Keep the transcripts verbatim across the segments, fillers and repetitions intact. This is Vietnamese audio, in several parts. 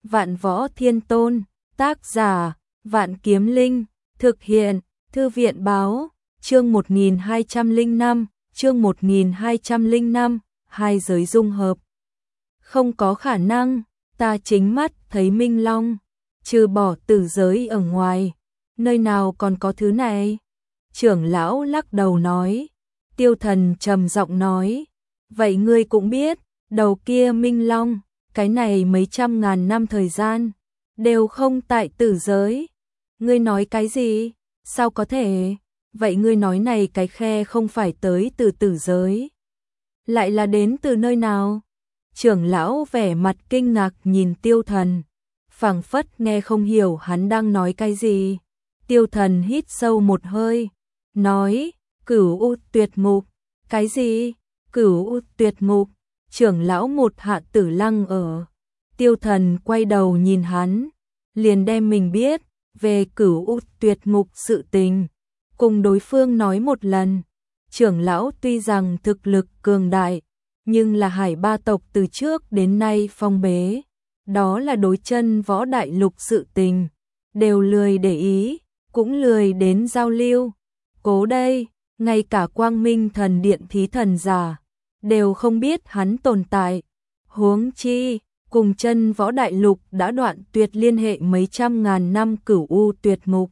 Vạn Võ Thiên Tôn, tác giả, Vạn Kiếm Linh, thực hiện, Thư viện báo, chương một nghìn hai trăm lẻ năm, chương một nghìn hai trăm lẻ năm, hai giới dung hợp. Không có khả năng, ta chính mắt thấy Minh Long, trừ bỏ tử giới ở ngoài, nơi nào còn có thứ này? Trưởng lão lắc đầu nói, Tiêu Thần trầm giọng nói, vậy ngươi cũng biết, đầu kia Minh Long, cái này mấy trăm ngàn năm thời gian, đều không tại tử giới. Ngươi nói cái gì? Sao có thể? Vậy ngươi nói này cái khe không phải tới từ tử giới, lại là đến từ nơi nào? Trưởng lão vẻ mặt kinh ngạc nhìn Tiêu Thần, phảng phất nghe không hiểu hắn đang nói cái gì. Tiêu Thần hít sâu một hơi, nói, Cửu U Tuyệt Ngục. Cái gì? Cửu U Tuyệt Ngục? Trưởng lão một hạ tử lăng ở. Tiêu Thần quay đầu nhìn hắn, liền đem mình biết về Cửu U Tuyệt Ngục sự tình cùng đối phương nói một lần. Trưởng lão tuy rằng thực lực cường đại, nhưng là Hải Ba tộc từ trước đến nay phong bế, đó là đối chân võ đại lục sự tình, đều lười để ý, cũng lười đến giao lưu. Cố đây, ngay cả Quang Minh Thần Điện thí thần giả đều không biết hắn tồn tại, huống chi cùng chân võ đại lục đã đoạn tuyệt liên hệ mấy trăm ngàn năm Cửu U Tuyệt Ngục.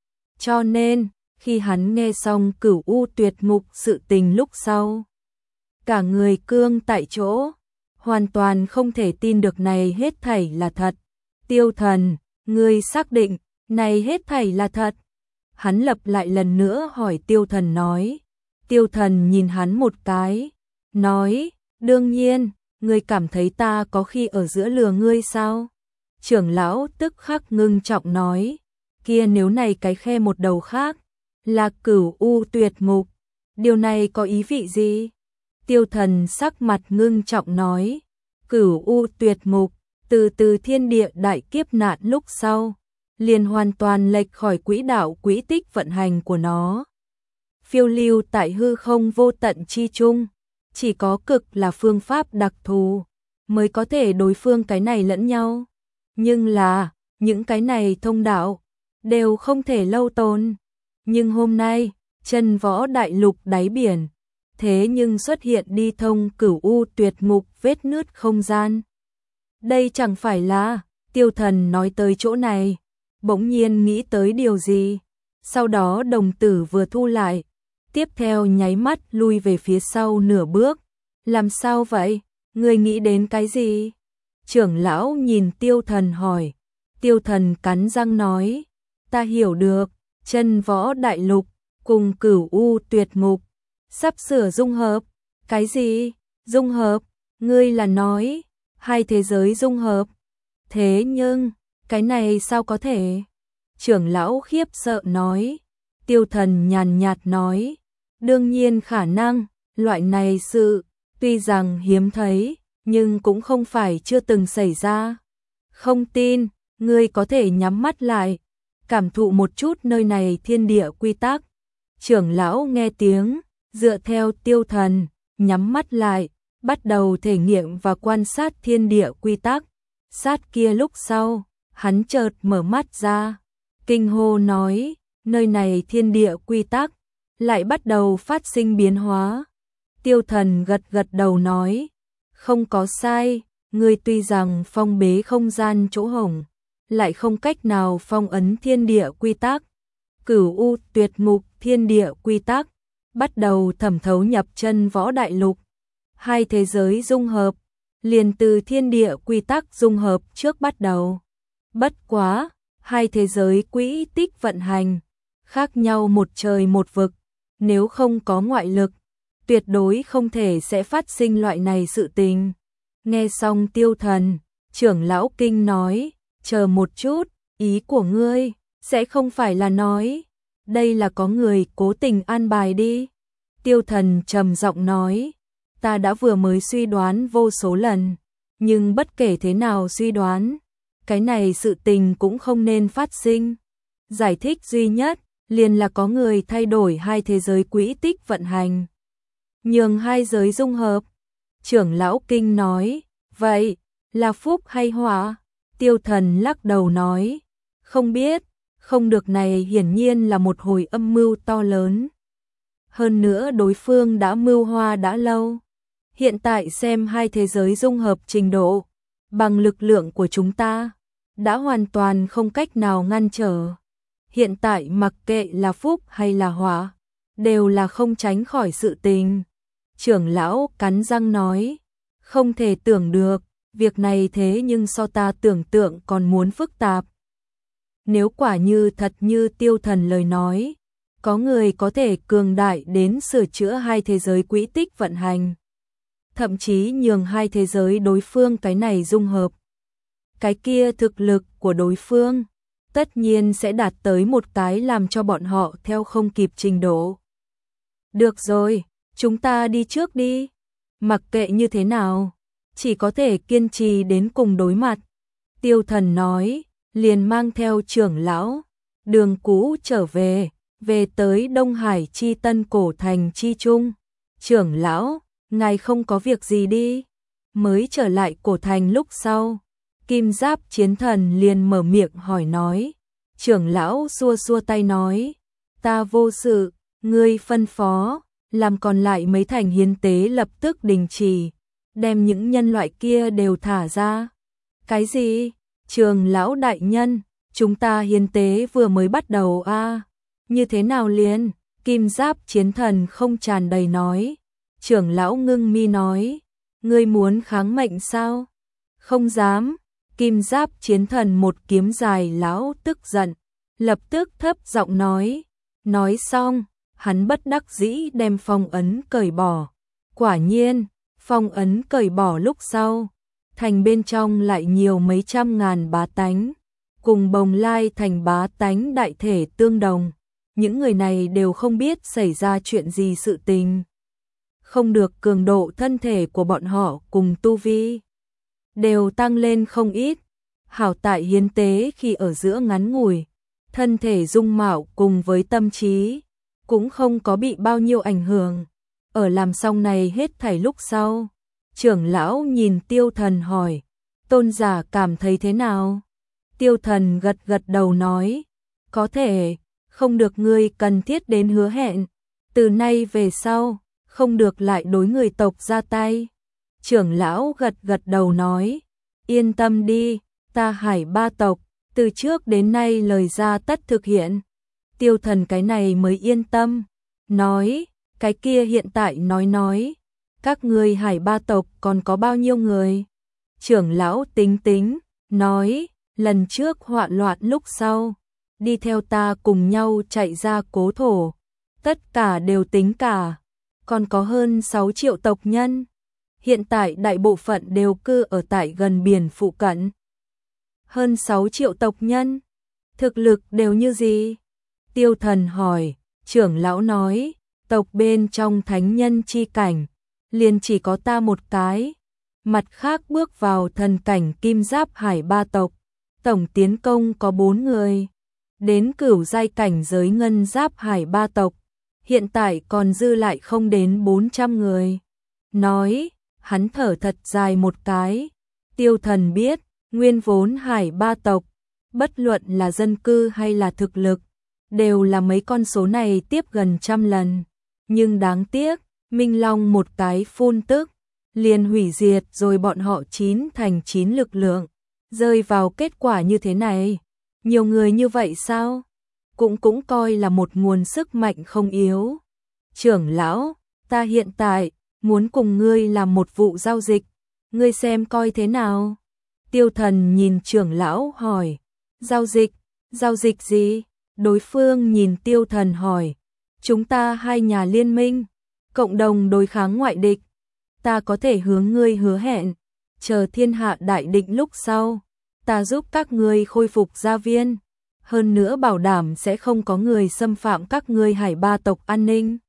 Cho nên, khi hắn nghe xong Cửu U Tuyệt Ngục sự tình lúc sau, cả người cương tại chỗ, hoàn toàn không thể tin được này hết thảy là thật. Tiêu Thần, ngươi xác định, này hết thảy là thật? Hắn lặp lại lần nữa hỏi Tiêu Thần nói. Tiêu Thần nhìn hắn một cái, nói, đương nhiên, ngươi cảm thấy ta có khi ở giữa lừa ngươi sao? Trưởng lão tức khắc ngưng trọng nói, kia nếu này cái khe một đầu khác, là Cửu U Tuyệt Ngục, điều này có ý vị gì? Tiêu Thần sắc mặt ngưng trọng nói, Cửu U Tuyệt Ngục, từ từ thiên địa đại kiếp nạn lúc sau, liền hoàn toàn lệch khỏi quỹ đạo quỹ tích vận hành của nó. Phiêu lưu tại hư không vô tận chi chung, chỉ có cực là phương pháp đặc thù, mới có thể đối phương cái này lẫn nhau. Nhưng là, những cái này thông đạo, đều không thể lâu tồn. Nhưng hôm nay, chân võ đại lục đáy biển, thế nhưng xuất hiện đi thông Cửu U Tuyệt Ngục vết nứt không gian. Đây chẳng phải là, Tiêu Thần nói tới chỗ này, bỗng nhiên nghĩ tới điều gì, sau đó đồng tử vừa thu lại, tiếp theo nháy mắt lui về phía sau nửa bước. Làm sao vậy? Ngươi nghĩ đến cái gì? Trưởng lão nhìn Tiêu Thần hỏi. Tiêu Thần cắn răng nói, ta hiểu được, chân võ đại lục cùng Cửu U Tuyệt Ngục sắp sửa dung hợp. Cái gì? Dung hợp? Ngươi là nói hai thế giới dung hợp? Thế nhưng, cái này sao có thể? Trưởng lão khiếp sợ nói. Tiêu Thần nhàn nhạt nói, đương nhiên khả năng, loại này sự, tuy rằng hiếm thấy, nhưng cũng không phải chưa từng xảy ra. Không tin, ngươi có thể nhắm mắt lại, cảm thụ một chút nơi này thiên địa quy tắc. Trưởng lão nghe tiếng, dựa theo Tiêu Thần, nhắm mắt lại, bắt đầu thể nghiệm và quan sát thiên địa quy tắc. Sát kia lúc sau, hắn chợt mở mắt ra, kinh hô nói, nơi này thiên địa quy tắc lại bắt đầu phát sinh biến hóa. Tiêu Thần gật gật đầu nói, không có sai, ngươi tuy rằng phong bế không gian chỗ hổng, lại không cách nào phong ấn thiên địa quy tắc. Cửu U Tuyệt Ngục thiên địa quy tắc bắt đầu thẩm thấu nhập chân võ đại lục. Hai thế giới dung hợp, liền từ thiên địa quy tắc dung hợp trước bắt đầu. Bất quá, hai thế giới quỹ tích vận hành, khác nhau một trời một vực, nếu không có ngoại lực, tuyệt đối không thể sẽ phát sinh loại này sự tình. Nghe xong Tiêu Thần, trưởng lão kinh nói, chờ một chút, ý của ngươi, sẽ không phải là nói, đây là có người cố tình an bài đi. Tiêu Thần trầm giọng nói, ta đã vừa mới suy đoán vô số lần, nhưng bất kể thế nào suy đoán, cái này sự tình cũng không nên phát sinh. Giải thích duy nhất, liền là có người thay đổi hai thế giới quỹ tích vận hành, nhường hai giới dung hợp. Trưởng lão kinh nói, vậy, là phúc hay họa? Tiêu Thần lắc đầu nói, không biết, không được, này hiển nhiên là một hồi âm mưu to lớn. Hơn nữa đối phương đã mưu hoa đã lâu. Hiện tại xem hai thế giới dung hợp trình độ, bằng lực lượng của chúng ta, đã hoàn toàn không cách nào ngăn trở. Hiện tại mặc kệ là phúc hay là họa, đều là không tránh khỏi sự tình. Trưởng lão cắn răng nói, không thể tưởng được, việc này thế nhưng so ta tưởng tượng còn muốn phức tạp. Nếu quả như thật như Tiêu Thần lời nói, có người có thể cường đại đến sửa chữa hai thế giới quỹ tích vận hành, thậm chí nhường hai thế giới đối phương cái này dung hợp, cái kia thực lực của đối phương tất nhiên sẽ đạt tới một cái làm cho bọn họ theo không kịp trình độ. Được rồi, chúng ta đi trước đi. Mặc kệ như thế nào, chỉ có thể kiên trì đến cùng đối mặt. Tiêu Thần nói, liền mang theo trưởng lão, đường cũ trở về, về tới Đông Hải chi tân cổ thành chi trung. Trưởng lão, ngài không có việc gì đi. Mới trở lại cổ thành lúc sau, Kim Giáp Chiến Thần liền mở miệng hỏi nói. Trưởng lão xua xua tay nói, ta vô sự, ngươi phân phó, làm còn lại mấy thành hiến tế lập tức đình chỉ, đem những nhân loại kia đều thả ra. Cái gì? Trường lão đại nhân, chúng ta hiến tế vừa mới bắt đầu a à? Như thế nào liền? Kim Giáp Chiến Thần không tràn đầy nói. Trưởng lão ngưng mi nói, ngươi muốn kháng mệnh sao? Không dám. Kim Giáp Chiến Thần một kiếm dài lão tức giận, lập tức thấp giọng nói. Nói xong, hắn bất đắc dĩ đem phong ấn cởi bỏ. Quả nhiên, phong ấn cởi bỏ lúc sau, thành bên trong lại nhiều mấy trăm ngàn bá tánh, cùng Bồng Lai thành bá tánh đại thể tương đồng. Những người này đều không biết xảy ra chuyện gì sự tình. Không được, cường độ thân thể của bọn họ cùng tu vi đều tăng lên không ít. Hảo tại hiến tế khi ở giữa ngắn ngủi, thân thể dung mạo cùng với tâm trí cũng không có bị bao nhiêu ảnh hưởng. Ở làm xong này hết thảy lúc sau, trưởng lão nhìn Tiêu Thần hỏi, tôn giả cảm thấy thế nào? Tiêu Thần gật gật đầu nói, có thể, không được, ngươi cần thiết đến hứa hẹn, từ nay về sau, không được lại đối người tộc ra tay. Trưởng lão gật gật đầu nói, yên tâm đi, ta Hải Ba tộc, từ trước đến nay lời ra tất thực hiện. Tiêu Thần cái này mới yên tâm, nói, cái kia hiện tại nói nói, các ngươi Hải Ba tộc còn có bao nhiêu người? Trưởng lão tính tính, nói, lần trước họa loạn lúc sau, đi theo ta cùng nhau chạy ra cố thổ, tất cả đều tính cả, còn có hơn sáu triệu tộc nhân. Hiện tại đại bộ phận đều cư ở tại gần biển phụ cận. Hơn sáu triệu tộc nhân, thực lực đều như gì? Tiêu Thần hỏi. Trưởng lão nói, tộc bên trong thánh nhân chi cảnh, liền chỉ có ta một cái. Mặt khác bước vào thần cảnh Kim Giáp Hải Ba tộc, tổng tiến công có bốn người. Đến cửu giai cảnh giới Ngân Giáp Hải Ba tộc, hiện tại còn dư lại không đến bốn trăm người. Nói, hắn thở thật dài một cái. Tiêu Thần biết, nguyên vốn Hải Ba tộc, bất luận là dân cư hay là thực lực, đều là mấy con số này tiếp gần trăm lần. Nhưng đáng tiếc, Minh Long một cái phun tức, liền hủy diệt rồi bọn họ chín thành chín lực lượng. Rơi vào kết quả như thế này, nhiều người như vậy sao? Cũng cũng coi là một nguồn sức mạnh không yếu. Trưởng lão, ta hiện tại muốn cùng ngươi làm một vụ giao dịch, ngươi xem coi thế nào? Tiêu Thần nhìn trưởng lão hỏi, giao dịch, giao dịch gì? Đối phương nhìn Tiêu Thần hỏi, chúng ta hai nhà liên minh, cộng đồng đối kháng ngoại địch, ta có thể hướng ngươi hứa hẹn, chờ thiên hạ đại định lúc sau, ta giúp các ngươi khôi phục gia viên, hơn nữa bảo đảm sẽ không có người xâm phạm các ngươi Hải Ba tộc an ninh.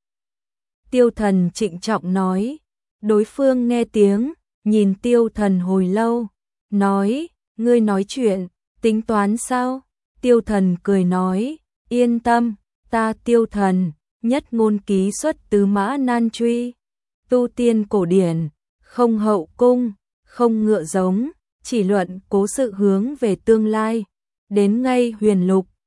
Tiêu Thần trịnh trọng nói. Đối phương nghe tiếng, nhìn Tiêu Thần hồi lâu, nói, ngươi nói chuyện, tính toán sao? Tiêu Thần cười nói, yên tâm, ta Tiêu Thần, nhất ngôn ký xuất tứ mã nan truy, tu tiên cổ điển, không hậu cung, không ngựa giống, chỉ luận cố sự hướng về tương lai. Đến ngay huyền lục,